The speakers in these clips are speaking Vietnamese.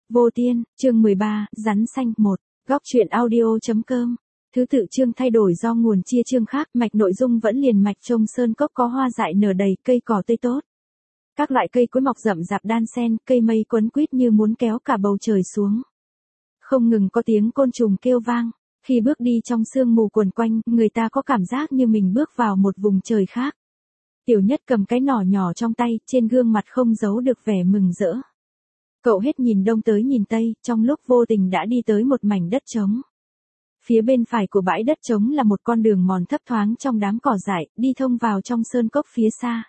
Vô Tiên, chương 13, Rắn xanh 1, góc truyện audio.com. Thứ tự chương thay đổi do nguồn chia chương khác, mạch nội dung vẫn liền mạch. Trong sơn cốc có hoa dại nở đầy, cây cỏ tươi tốt. Các loại cây cối mọc rậm rạp đan xen, cây mây quấn quýt như muốn kéo cả bầu trời xuống. Không ngừng có tiếng côn trùng kêu vang. Khi bước đi trong sương mù quần quanh, người ta có cảm giác như mình bước vào một vùng trời khác. Tiểu Nhất cầm cái nỏ nhỏ trong tay, trên gương mặt không giấu được vẻ mừng rỡ. Cậu hết nhìn đông tới nhìn tây, trong lúc vô tình đã đi tới một mảnh đất trống. Phía bên phải của bãi đất trống là một con đường mòn thấp thoáng trong đám cỏ dại, đi thông vào trong sơn cốc phía xa.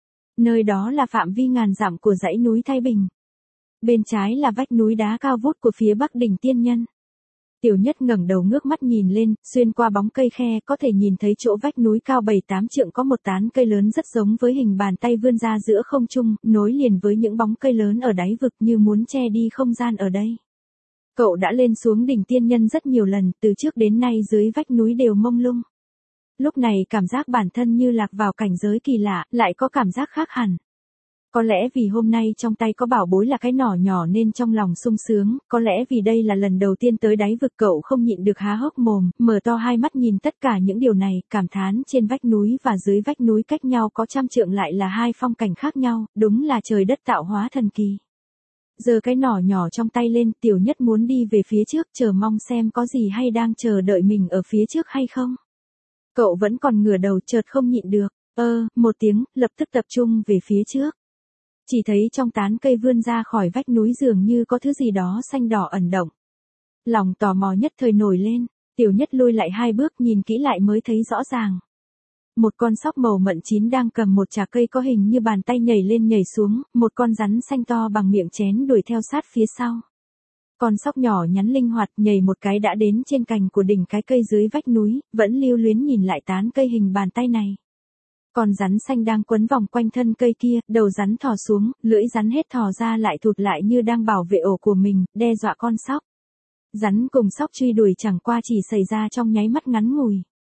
Nơi đó là phạm vi ngàn dặm của dãy núi Thái Bình. Bên trái là vách núi đá cao vút của phía bắc đỉnh Tiên Nhân. Tiểu Nhất ngẩng đầu ngước mắt nhìn lên, xuyên qua bóng cây khe có thể nhìn thấy chỗ vách núi cao 7-8 trượng có một tán cây lớn rất giống với hình bàn tay vươn ra giữa không trung, nối liền với những bóng cây lớn ở đáy vực như muốn che đi không gian ở đây. Cậu đã lên xuống đỉnh Tiên Nhân rất nhiều lần, từ trước đến nay dưới vách núi đều mông lung. Lúc này cảm giác bản thân như lạc vào cảnh giới kỳ lạ, lại có cảm giác khác hẳn. Có lẽ vì hôm nay trong tay có bảo bối là cái nỏ nhỏ nên trong lòng sung sướng, có lẽ vì đây là lần đầu tiên tới đáy vực cậu không nhịn được há hốc mồm, mở to hai mắt nhìn tất cả những điều này, cảm thán trên vách núi và dưới vách núi cách nhau có trăm trượng lại là hai phong cảnh khác nhau, đúng là trời đất tạo hóa thần kỳ. Giờ cái nỏ nhỏ trong tay lên, Tiểu Nhất muốn đi về phía trước chờ mong xem có gì hay đang chờ đợi mình ở phía trước hay không. Cậu vẫn còn ngửa đầu chợt không nhịn được, một tiếng, lập tức tập trung về phía trước. Chỉ thấy trong tán cây vươn ra khỏi vách núi dường như có thứ gì đó xanh đỏ ẩn động. Lòng tò mò nhất thời nổi lên, Tiểu Nhất lùi lại hai bước nhìn kỹ lại mới thấy rõ ràng. Một con sóc màu mận chín đang cầm một chà cây có hình như bàn tay nhảy lên nhảy xuống, một con rắn xanh to bằng miệng chén đuổi theo sát phía sau. Con sóc nhỏ nhắn linh hoạt nhảy một cái đã đến trên cành của đỉnh cái cây dưới vách núi, vẫn lưu luyến nhìn lại tán cây hình bàn tay này. Con rắn xanh đang quấn vòng quanh thân cây kia, đầu rắn thò xuống, lưỡi rắn hết thò ra lại thụt lại như đang bảo vệ ổ của mình, đe dọa con sóc. Rắn cùng sóc truy đuổi chẳng qua chỉ xảy ra trong nháy mắt ngắn ngủi.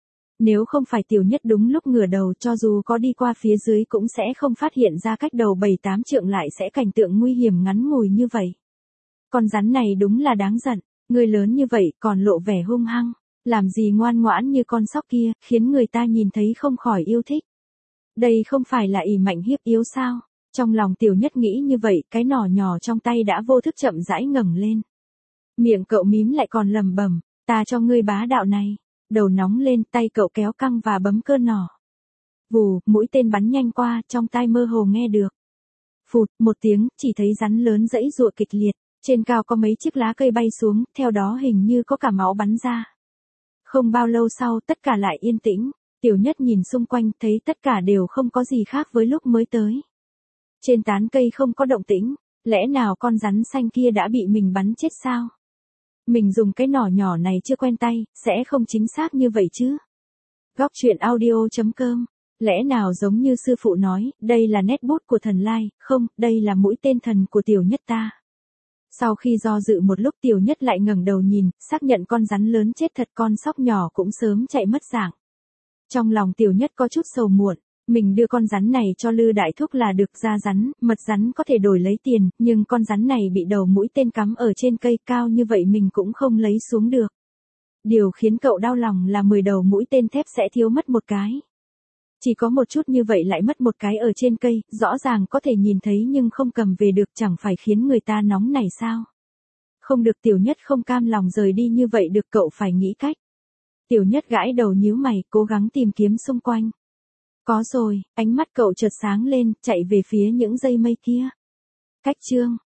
Nếu không phải Tiểu Nhất đúng lúc ngửa đầu cho dù có đi qua phía dưới cũng sẽ không phát hiện ra cách đầu 7-8 trượng lại sẽ cảnh tượng nguy hiểm ngắn ngủi như vậy. Con rắn này đúng là đáng giận, người lớn như vậy còn lộ vẻ hung hăng, làm gì ngoan ngoãn như con sóc kia, khiến người ta nhìn thấy không khỏi yêu thích. Đây không phải là ỷ mạnh hiếp yếu sao? Trong lòng Tiểu Nhất nghĩ như vậy, cái nỏ nhỏ trong tay đã vô thức chậm rãi ngẩng lên. Miệng cậu mím lại còn lẩm bẩm, ta cho ngươi bá đạo này. Đầu nóng lên, tay cậu kéo căng và bấm cơ nỏ. Vù, mũi tên bắn nhanh qua, trong tai mơ hồ nghe được. Phụt, một tiếng, chỉ thấy rắn lớn giãy giụa kịch liệt, trên cao có mấy chiếc lá cây bay xuống, theo đó hình như có cả máu bắn ra. Không bao lâu sau, tất cả lại yên tĩnh. Tiểu Nhất nhìn xung quanh thấy tất cả đều không có gì khác với lúc mới tới. Trên tán cây không có động tĩnh, lẽ nào con rắn xanh kia đã bị mình bắn chết sao? Mình dùng cái nỏ nhỏ này chưa quen tay, sẽ không chính xác như vậy chứ? Góc truyện audio.com. Lẽ nào giống như sư phụ nói, đây là nét bút của thần lai, không, đây là mũi tên thần của Tiểu Nhất ta. Sau khi do dự một lúc Tiểu Nhất lại ngẩng đầu nhìn, xác nhận con rắn lớn chết thật, con sóc nhỏ cũng sớm chạy mất dạng. Trong lòng Tiểu Nhất có chút sầu muộn, mình đưa con rắn này cho Lư Đại Thúc là được, da rắn, mật rắn có thể đổi lấy tiền, nhưng con rắn này bị đầu mũi tên cắm ở trên cây cao như vậy mình cũng không lấy xuống được. Điều khiến cậu đau lòng là 10 đầu mũi tên thép sẽ thiếu mất một cái. Chỉ có một chút như vậy lại mất một cái ở trên cây, rõ ràng có thể nhìn thấy nhưng không cầm về được, chẳng phải khiến người ta nóng nảy sao? Không được, Tiểu Nhất không cam lòng rời đi như vậy được, cậu phải nghĩ cách. Tiểu Nhất gãi đầu nhíu mày, cố gắng tìm kiếm xung quanh. Có rồi, ánh mắt cậu chợt sáng lên, chạy về phía những dây mây kia. Cách chương